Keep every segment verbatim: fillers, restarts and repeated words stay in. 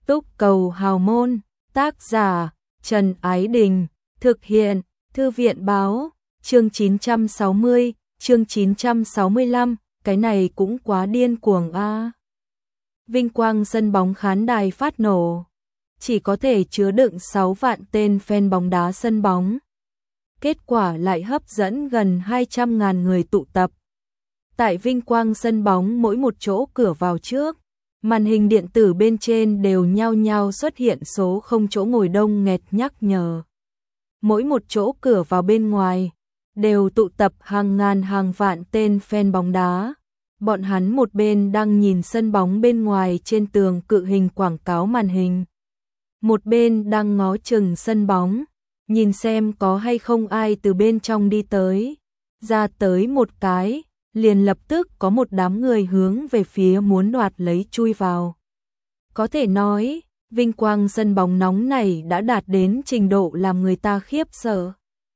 Túc Cầu Hào Môn, tác giả Trần Ái Đình, thực hiện Thư viện Báo, chương chín trăm sáu mươi, chương chín trăm sáu mươi lăm, cái này cũng quá điên cuồng a. À. Vinh quang sân bóng khán đài phát nổ, chỉ có thể chứa đựng sáu vạn tên fan bóng đá sân bóng. Kết quả lại hấp dẫn gần hai trăm ngàn người tụ tập. Tại vinh quang sân bóng mỗi một chỗ cửa vào trước, màn hình điện tử bên trên đều nhao nhao xuất hiện số không chỗ ngồi đông nghẹt nhắc nhở. Mỗi một chỗ cửa vào bên ngoài, đều tụ tập hàng ngàn hàng vạn tên fan bóng đá. Bọn hắn một bên đang nhìn sân bóng bên ngoài trên tường cự hình quảng cáo màn hình. Một bên đang ngó chừng sân bóng, nhìn xem có hay không ai từ bên trong đi tới. Ra tới một cái, liền lập tức có một đám người hướng về phía muốn đoạt lấy chui vào. Có thể nói, vinh quang sân bóng nóng này đã đạt đến trình độ làm người ta khiếp sợ.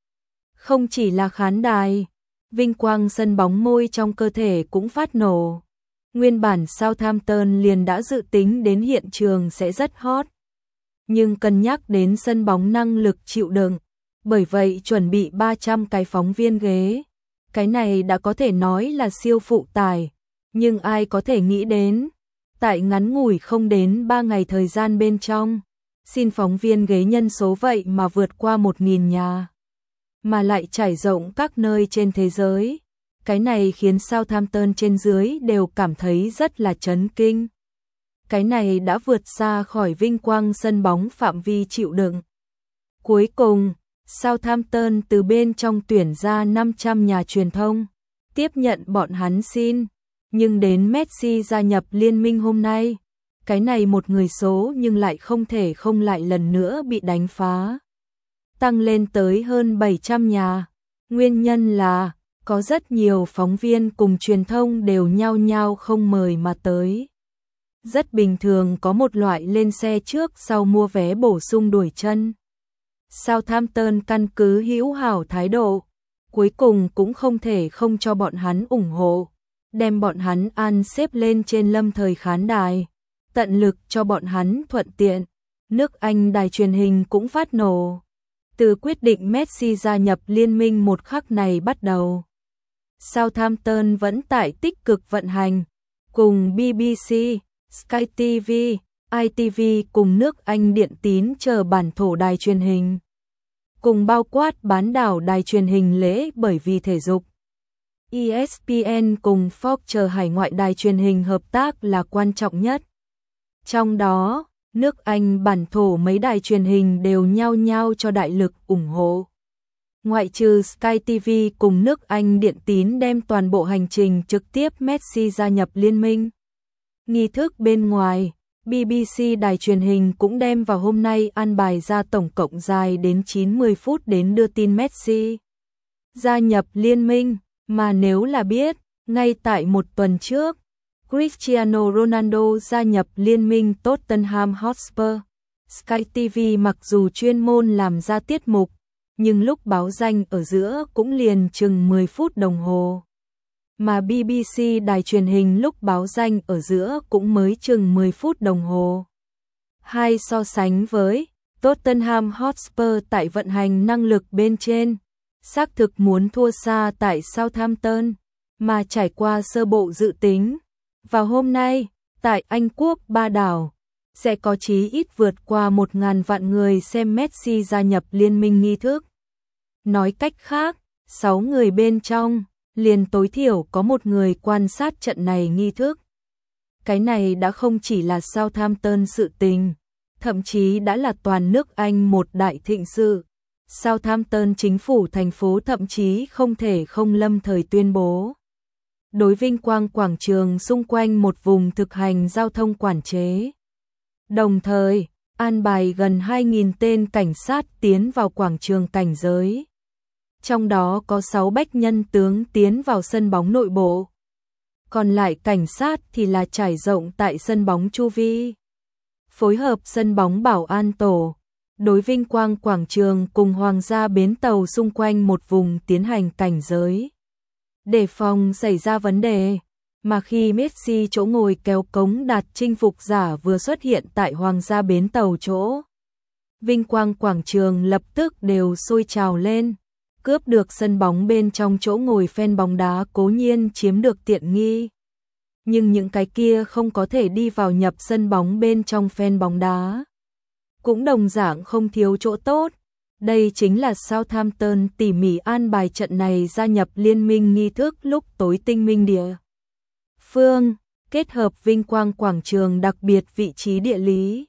Không chỉ là khán đài, vinh quang sân bóng môi trong cơ thể cũng phát nổ. Nguyên bản Southampton liền đã dự tính đến hiện trường sẽ rất hot. Nhưng cân nhắc đến sân bóng năng lực chịu đựng, bởi vậy chuẩn bị ba trăm cái phóng viên ghế. Cái này đã có thể nói là siêu phụ tải, nhưng ai có thể nghĩ đến, tại ngắn ngủi không đến ba ngày thời gian bên trong, xin phóng viên ghế nhân số vậy mà vượt qua một nghìn nhà, mà lại trải rộng các nơi trên thế giới. Cái này khiến Southampton trên dưới đều cảm thấy rất là chấn kinh. Cái này đã vượt xa khỏi vinh quang sân bóng phạm vi chịu đựng. Cuối cùng, Southampton từ bên trong tuyển ra năm trăm nhà truyền thông, tiếp nhận bọn hắn xin, nhưng đến Messi gia nhập liên minh hôm nay, cái này một người số nhưng lại không thể không lại lần nữa bị đánh phá. Tăng lên tới hơn bảy trăm nhà, nguyên nhân là có rất nhiều phóng viên cùng truyền thông đều nhao nhao không mời mà tới. Rất bình thường có một loại lên xe trước sau mua vé bổ sung đuổi chân. Southampton căn cứ hữu hảo thái độ, cuối cùng cũng không thể không cho bọn hắn ủng hộ, đem bọn hắn ăn xếp lên trên lâm thời khán đài, tận lực cho bọn hắn thuận tiện. Nước Anh đài truyền hình cũng phát nổ. Từ quyết định Messi gia nhập liên minh một khắc này bắt đầu, Southampton vẫn tại tích cực vận hành, cùng bê bê xê, Sky ti vi, i tê vê cùng nước Anh điện tín chờ bản thổ đài truyền hình, cùng bao quát bán đảo đài truyền hình lễ bởi vì thể dục. e ét pê en cùng Fox chờ hải ngoại đài truyền hình hợp tác là quan trọng nhất. Trong đó, nước Anh bản thổ mấy đài truyền hình đều nhao nhao cho đại lực ủng hộ. Ngoại trừ Sky ti vi cùng nước Anh điện tín đem toàn bộ hành trình trực tiếp Messi gia nhập liên minh. Nghi thức bên ngoài, bê bê xê đài truyền hình cũng đem vào hôm nay an bài ra tổng cộng dài đến chín mươi phút đến đưa tin Messi gia nhập liên minh, mà nếu là biết, ngay tại một tuần trước, Cristiano Ronaldo gia nhập liên minh Tottenham Hotspur. Sky ti vi mặc dù chuyên môn làm ra tiết mục, nhưng lúc báo danh ở giữa cũng liền chừng mười phút đồng hồ. Mà bê bê xê đài truyền hình lúc báo danh ở giữa cũng mới chừng mười phút đồng hồ. Hai so sánh với Tottenham Hotspur tại vận hành năng lực bên trên, xác thực muốn thua xa tại Southampton, mà trải qua sơ bộ dự tính. Vào hôm nay, tại Anh Quốc ba đảo, sẽ có chí ít vượt qua một ngàn vạn người xem Messi gia nhập liên minh nghi thức. Nói cách khác, sáu người bên trong, liền tối thiểu có một người quan sát trận này nghi thức. Cái này đã không chỉ là Southampton sự tình, thậm chí đã là toàn nước Anh một đại thịnh sự. Southampton chính phủ thành phố thậm chí không thể không lâm thời tuyên bố đối vinh quang quảng trường xung quanh một vùng thực hành giao thông quản chế. Đồng thời, an bài gần hai nghìn tên cảnh sát tiến vào quảng trường cảnh giới. Trong đó có sáu bách nhân tướng tiến vào sân bóng nội bộ. Còn lại cảnh sát thì là trải rộng tại sân bóng chu vi. Phối hợp sân bóng bảo an tổ, đối vinh quang quảng trường cùng hoàng gia bến tàu xung quanh một vùng tiến hành cảnh giới. Để phòng xảy ra vấn đề, Mà khi Messi chỗ ngồi kéo cống đạt chinh phục giả vừa xuất hiện tại Hoàng gia bến tàu chỗ, vinh quang quảng trường lập tức đều sôi trào lên. Cướp được sân bóng bên trong chỗ ngồi fan bóng đá cố nhiên chiếm được tiện nghi. Nhưng những cái kia không có thể đi vào nhập sân bóng bên trong fan bóng đá cũng đồng dạng không thiếu chỗ tốt. Đây chính là Southampton tỉ mỉ an bài trận này gia nhập liên minh nghi thức lúc tối tinh minh địa phương, kết hợp vinh quang quảng trường đặc biệt vị trí địa lý.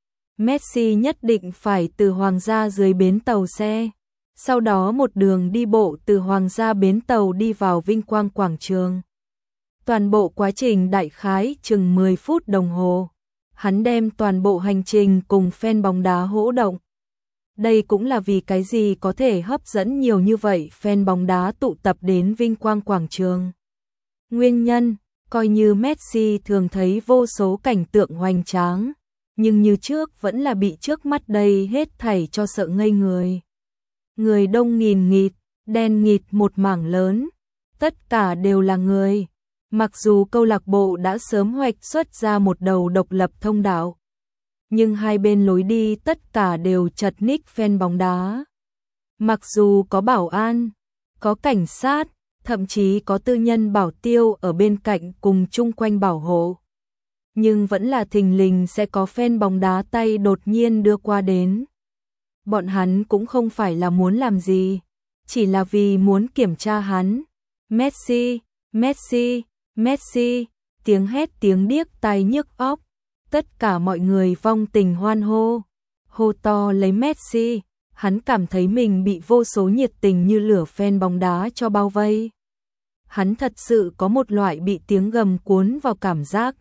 Messi nhất định phải từ Hoàng gia dưới bến tàu xe, sau đó một đường đi bộ từ Hoàng gia bến tàu đi vào vinh quang quảng trường. Toàn bộ quá trình đại khái chừng mười phút đồng hồ, hắn đem toàn bộ hành trình cùng fan bóng đá hỗ động. Đây cũng là vì cái gì có thể hấp dẫn nhiều như vậy fan bóng đá tụ tập đến vinh quang quảng trường. Nguyên nhân, coi như Messi thường thấy vô số cảnh tượng hoành tráng, nhưng như trước vẫn là bị trước mắt đây hết thảy cho sợ ngây người. Người đông nghìn nghịt, đen nghịt một mảng lớn, tất cả đều là người. Mặc dù câu lạc bộ đã sớm hoạch xuất ra một đầu độc lập thông đạo, nhưng hai bên lối đi tất cả đều chật ních fan bóng đá. Mặc dù có bảo an, có cảnh sát, thậm chí có tư nhân bảo tiêu ở bên cạnh cùng chung quanh bảo hộ, nhưng vẫn là thình lình sẽ có fan bóng đá tay đột nhiên đưa qua đến. Bọn hắn cũng không phải là muốn làm gì, chỉ là vì muốn kiểm tra hắn. Messi, Messi, Messi, tiếng hét tiếng điếc tai nhức óc. Tất cả mọi người vong tình hoan hô, hô to lấy Messi. Hắn cảm thấy mình bị vô số nhiệt tình như lửa fan bóng đá cho bao vây. Hắn thật sự có một loại bị tiếng gầm cuốn vào cảm giác.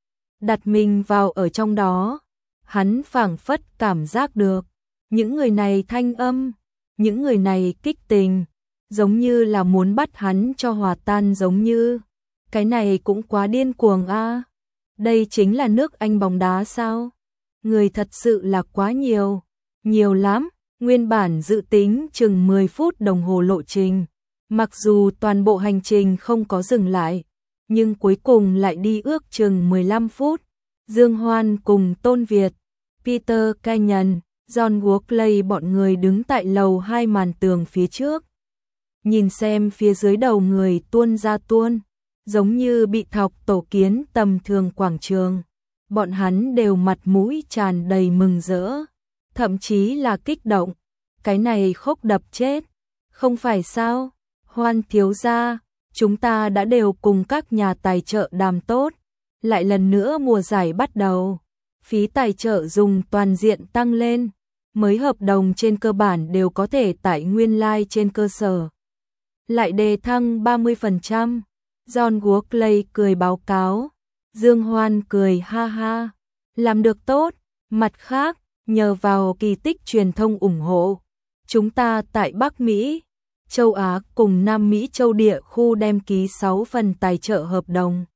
Đặt mình vào ở trong đó, hắn phảng phất cảm giác được những người này thanh âm, những người này kích tình, giống như là muốn bắt hắn cho hòa tan giống như. Cái này cũng quá điên cuồng a. À. Đây chính là nước Anh bóng đá sao? Người thật sự là quá nhiều, nhiều lắm. Nguyên bản dự tính chừng mười phút đồng hồ lộ trình, mặc dù toàn bộ hành trình không có dừng lại, nhưng cuối cùng lại đi ước chừng mười lăm phút. Dương Hoan cùng Tôn Việt, Peter Kenyon, John Walkley bọn người đứng tại lầu hai màn tường phía trước. Nhìn xem phía dưới đầu người tuôn ra tuôn, giống như bị thọc tổ kiến tầm thường quảng trường. Bọn hắn đều mặt mũi tràn đầy mừng rỡ, thậm chí là kích động. Cái này khốc đập chết, không phải sao? Hoan thiếu gia, chúng ta đã đều cùng các nhà tài trợ đàm tốt, lại lần nữa mùa giải bắt đầu, phí tài trợ dùng toàn diện tăng lên, mới hợp đồng trên cơ bản đều có thể tải nguyên lai like trên cơ sở. Lại đề thăng ba mươi phần trăm, John Walkley cười báo cáo, Dương Hoan cười ha ha, làm được tốt. Mặt khác, nhờ vào kỳ tích truyền thông ủng hộ, chúng ta tại Bắc Mỹ, châu Á cùng Nam Mỹ châu địa khu đem ký sáu phần tài trợ hợp đồng.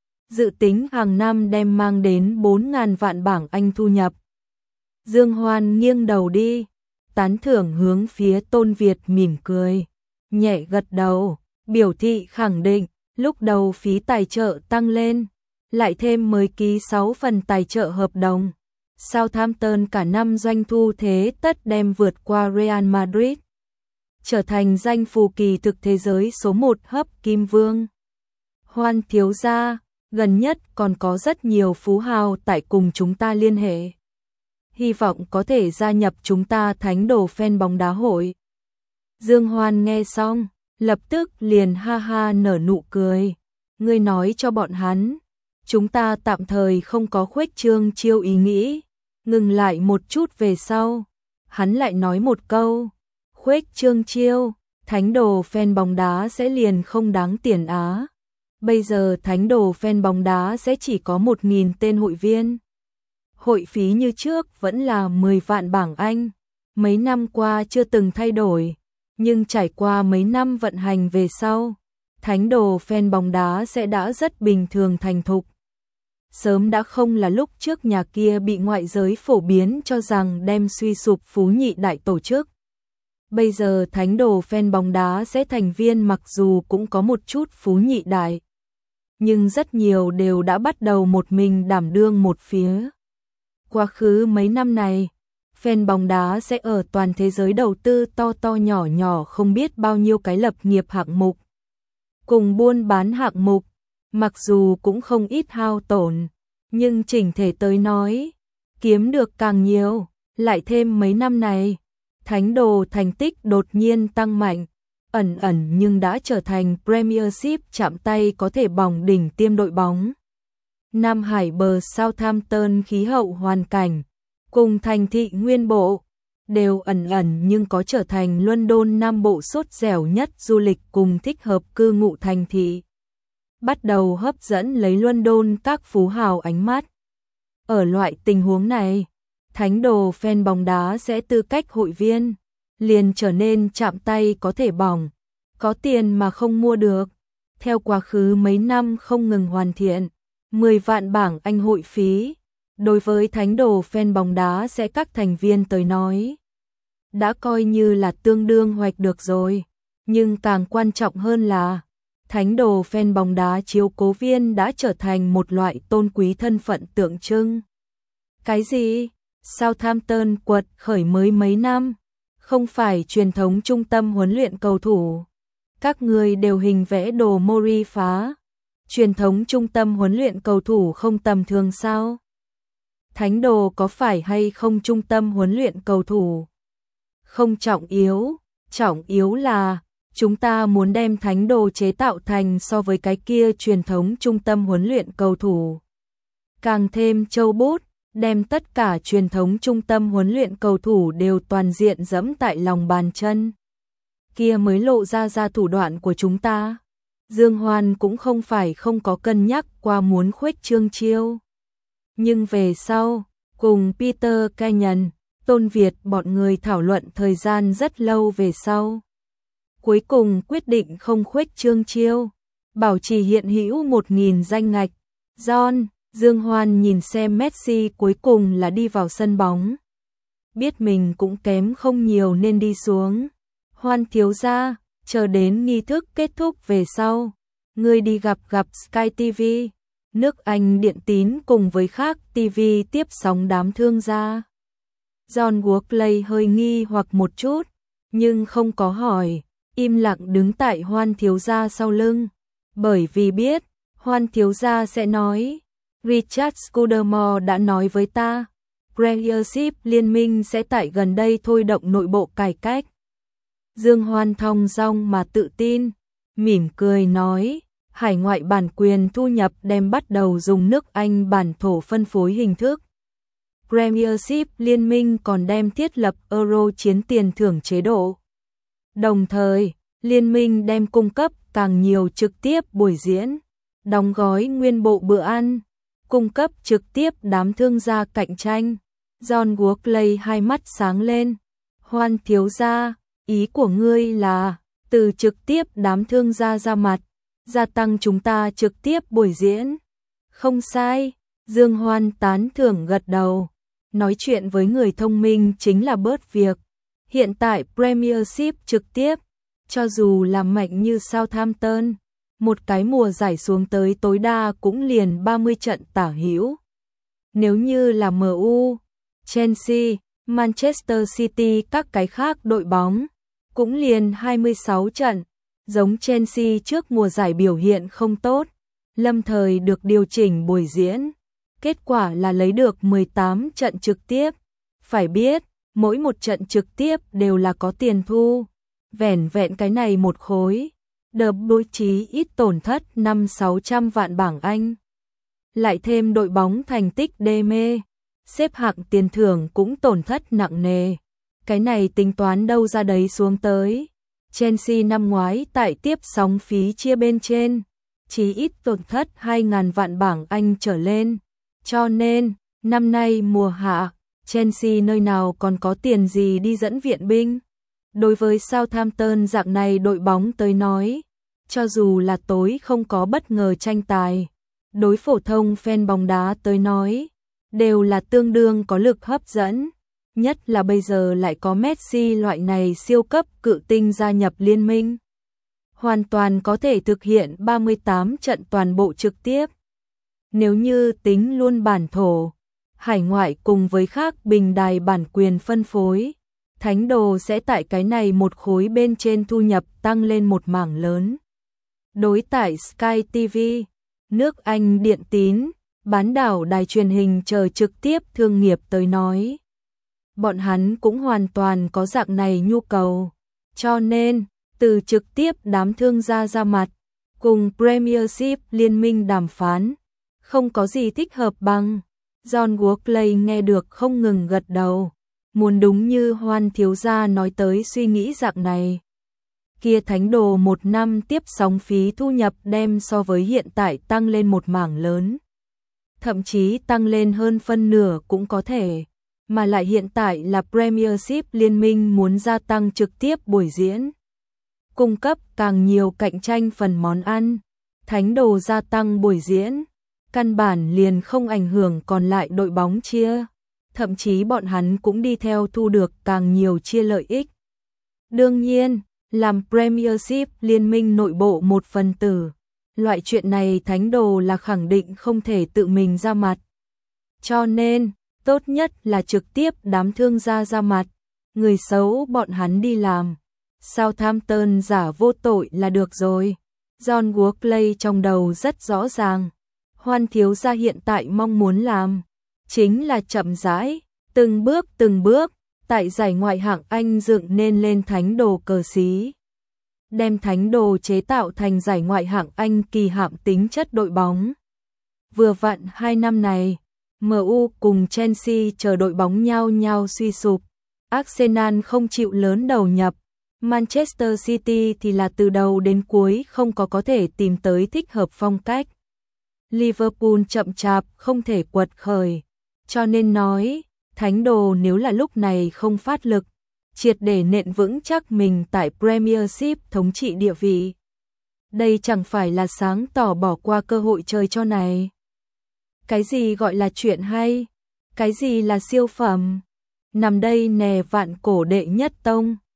Dự tính hàng năm đem mang đến bốn nghìn vạn bảng Anh thu nhập. Dương Hoan nghiêng đầu đi, tán thưởng hướng phía Tôn Việt mỉm cười, nhẹ gật đầu, biểu thị khẳng định, lúc đầu phí tài trợ tăng lên, lại thêm mới ký sáu phần tài trợ hợp đồng. Southampton cả năm doanh thu thế tất đem vượt qua Real Madrid, trở thành danh phù kỳ thực thế giới số một hấp kim vương. Hoan thiếu gia, gần nhất còn có rất nhiều phú hào tại cùng chúng ta liên hệ. Hy vọng có thể gia nhập chúng ta thánh đồ fan bóng đá hội. Dương Hoan nghe xong, lập tức liền ha ha nở nụ cười. Ngươi nói cho bọn hắn, chúng ta tạm thời không có khuếch trương chiêu ý nghĩ. Ngừng lại một chút về sau, hắn lại nói một câu, khuếch trương chiêu, thánh đồ fan bóng đá sẽ liền không đáng tiền á. Bây giờ thánh đồ fan bóng đá sẽ chỉ có một nghìn tên hội viên. Hội phí như trước vẫn là mười vạn bảng Anh, mấy năm qua chưa từng thay đổi, nhưng trải qua mấy năm vận hành về sau, thánh đồ fan bóng đá sẽ đã rất bình thường thành thục. Sớm đã không là lúc trước nhà kia bị ngoại giới phổ biến cho rằng đem suy sụp phú nhị đại tổ chức. Bây giờ thánh đồ fan bóng đá sẽ thành viên mặc dù cũng có một chút phú nhị đại, nhưng rất nhiều đều đã bắt đầu một mình đảm đương một phía. Quá khứ mấy năm này, fan bóng đá sẽ ở toàn thế giới đầu tư to to nhỏ nhỏ không biết bao nhiêu cái lập nghiệp hạng mục. Cùng buôn bán hạng mục, mặc dù cũng không ít hao tổn, nhưng chỉnh thể tới nói, kiếm được càng nhiều, lại thêm mấy năm này, Thánh Đồ thành tích đột nhiên tăng mạnh, ẩn ẩn nhưng đã trở thành Premiership chạm tay có thể bỏng đỉnh tiêm đội bóng. Nam Hải bờ Southampton khí hậu hoàn cảnh, cùng thành thị nguyên bộ, đều ẩn ẩn nhưng có trở thành London Nam Bộ sốt dẻo nhất du lịch cùng thích hợp cư ngụ thành thị. Bắt đầu hấp dẫn lấy London các phú hào ánh mắt. Ở loại tình huống này, Thánh Đồ fan bóng đá sẽ tư cách hội viên, liền trở nên chạm tay có thể bỏng, có tiền mà không mua được. Theo quá khứ mấy năm không ngừng hoàn thiện, mười vạn bảng Anh hội phí, đối với Thánh Đồ fan bóng đá sẽ các thành viên tới nói, đã coi như là tương đương hoạch được rồi, nhưng càng quan trọng hơn là Thánh Đồ fan bóng đá chiếu cố viên đã trở thành một loại tôn quý thân phận tượng trưng. Cái gì? Southampton quật khởi mới mấy năm, không phải truyền thống trung tâm huấn luyện cầu thủ. Các người đều hình vẽ đồ Mori phá. Truyền thống trung tâm huấn luyện cầu thủ không tầm thường sao? Thánh Đồ có phải hay không trung tâm huấn luyện cầu thủ? Không trọng yếu, trọng yếu là chúng ta muốn đem Thánh Đồ chế tạo thành so với cái kia truyền thống trung tâm huấn luyện cầu thủ. Càng thêm châu bút, đem tất cả truyền thống trung tâm huấn luyện cầu thủ đều toàn diện dẫm tại lòng bàn chân. Kia mới lộ ra ra thủ đoạn của chúng ta. Dương Hoan cũng không phải không có cân nhắc qua muốn khuếch trương chiêu. Nhưng về sau, cùng Peter Kenyon, Tôn Việt bọn người thảo luận thời gian rất lâu về sau. Cuối cùng quyết định không khuếch trương chiêu, bảo trì hiện hữu một nghìn danh ngạch. John, Dương Hoan nhìn xem Messi cuối cùng là đi vào sân bóng. Biết mình cũng kém không nhiều nên đi xuống. Hoan thiếu gia, chờ đến nghi thức kết thúc về sau, ngươi đi gặp gặp Sky ti vi, nước Anh điện tín cùng với khác ti vi tiếp sóng đám thương gia. John Workley hơi nghi hoặc một chút, nhưng không có hỏi, im lặng đứng tại Hoan thiếu gia sau lưng, bởi vì biết, Hoan thiếu gia sẽ nói, Richard Scudamore đã nói với ta, Premiership liên minh sẽ tại gần đây thôi động nội bộ cải cách. Dương Hoan thong dong mà tự tin, mỉm cười nói, hải ngoại bản quyền thu nhập đem bắt đầu dùng nước Anh bản thổ phân phối hình thức. Premiership liên minh còn đem thiết lập Euro chiến tiền thưởng chế độ. Đồng thời, liên minh đem cung cấp càng nhiều trực tiếp buổi diễn, đóng gói nguyên bộ bữa ăn, cung cấp trực tiếp đám thương gia cạnh tranh. John Workley hai mắt sáng lên. Hoan thiếu gia, ý của ngươi là từ trực tiếp đám thương gia ra mặt, gia tăng chúng ta trực tiếp buổi diễn. Không sai, Dương Hoan tán thưởng gật đầu. Nói chuyện với người thông minh chính là bớt việc. Hiện tại Premiership trực tiếp, cho dù là mạnh như Southampton, một cái mùa giải xuống tới tối đa cũng liền ba mươi trận tả hữu. Nếu như là em u, Chelsea, Manchester City các cái khác đội bóng, cũng liền hai mươi sáu trận, giống Chelsea trước mùa giải biểu hiện không tốt, lâm thời được điều chỉnh buổi diễn, kết quả là lấy được mười tám trận trực tiếp. Phải biết, mỗi một trận trực tiếp đều là có tiền thu, vẻn vẹn cái này một khối, đợt đối chí ít tổn thất năm sáu trăm vạn bảng Anh. Lại thêm đội bóng thành tích đê mê, xếp hạng tiền thưởng cũng tổn thất nặng nề. Cái này tính toán đâu ra đấy xuống tới. Chelsea năm ngoái tại tiếp sóng phí chia bên trên, chí ít tổn thất hai nghìn vạn bảng Anh trở lên. Cho nên, năm nay mùa hạ, Chelsea nơi nào còn có tiền gì đi dẫn viện binh. Đối với Southampton dạng này đội bóng tới nói, cho dù là tối không có bất ngờ tranh tài, đối phổ thông fan bóng đá tới nói, đều là tương đương có lực hấp dẫn. Nhất là bây giờ lại có Messi loại này siêu cấp cự tinh gia nhập liên minh. hoàn toàn có thể thực hiện ba mươi tám trận toàn bộ trực tiếp. Nếu như tính luôn bản thổ, hải ngoại cùng với khác bình đài bản quyền phân phối, Thánh Đồ sẽ tại cái này một khối bên trên thu nhập tăng lên một mảng lớn. Đối tại Sky ti vi, nước Anh điện tín, bán đảo đài truyền hình chờ trực tiếp thương nghiệp tới nói, bọn hắn cũng hoàn toàn có dạng này nhu cầu. Cho nên, từ trực tiếp đám thương gia ra mặt, cùng Premiership liên minh đàm phán, không có gì thích hợp bằng. John Walkley nghe được không ngừng gật đầu, muốn đúng như Hoan thiếu gia nói tới suy nghĩ dạng này. Kia Thánh Đồ một năm tiếp sóng phí thu nhập đem so với hiện tại tăng lên một mảng lớn. Thậm chí tăng lên hơn phân nửa cũng có thể, mà lại hiện tại là Premiership liên minh muốn gia tăng trực tiếp buổi diễn, cung cấp càng nhiều cạnh tranh phần món ăn. Thánh Đồ gia tăng buổi diễn, căn bản liền không ảnh hưởng còn lại đội bóng chia, thậm chí bọn hắn cũng đi theo thu được càng nhiều chia lợi ích. Đương nhiên, làm Premiership liên minh nội bộ một phần tử, loại chuyện này Thánh Đồ là khẳng định không thể tự mình ra mặt. Cho nên, tốt nhất là trực tiếp đám thương gia ra mặt, người xấu bọn hắn đi làm. Southampton giả vô tội là được rồi. John Walkley trong đầu rất rõ ràng. Hoan thiếu gia hiện tại mong muốn làm chính là chậm rãi, từng bước từng bước, tại giải ngoại hạng Anh dựng nên lên Thánh Đồ cờ xí. Đem Thánh Đồ chế tạo thành giải ngoại hạng Anh kỳ hạm tính chất đội bóng. Vừa vặn hai năm này, em u cùng Chelsea chờ đội bóng nhau nhau suy sụp, Arsenal không chịu lớn đầu nhập, Manchester City thì là từ đầu đến cuối không có có thể tìm tới thích hợp phong cách. Liverpool chậm chạp không thể quật khởi, cho nên nói, Thánh Đồ nếu là lúc này không phát lực, triệt để nện vững chắc mình tại Premiership thống trị địa vị. Đây chẳng phải là sáng tỏ bỏ qua cơ hội chơi cho này. Cái gì gọi là chuyện hay? Cái gì là siêu phẩm? Nằm đây nè vạn cổ đệ nhất tông.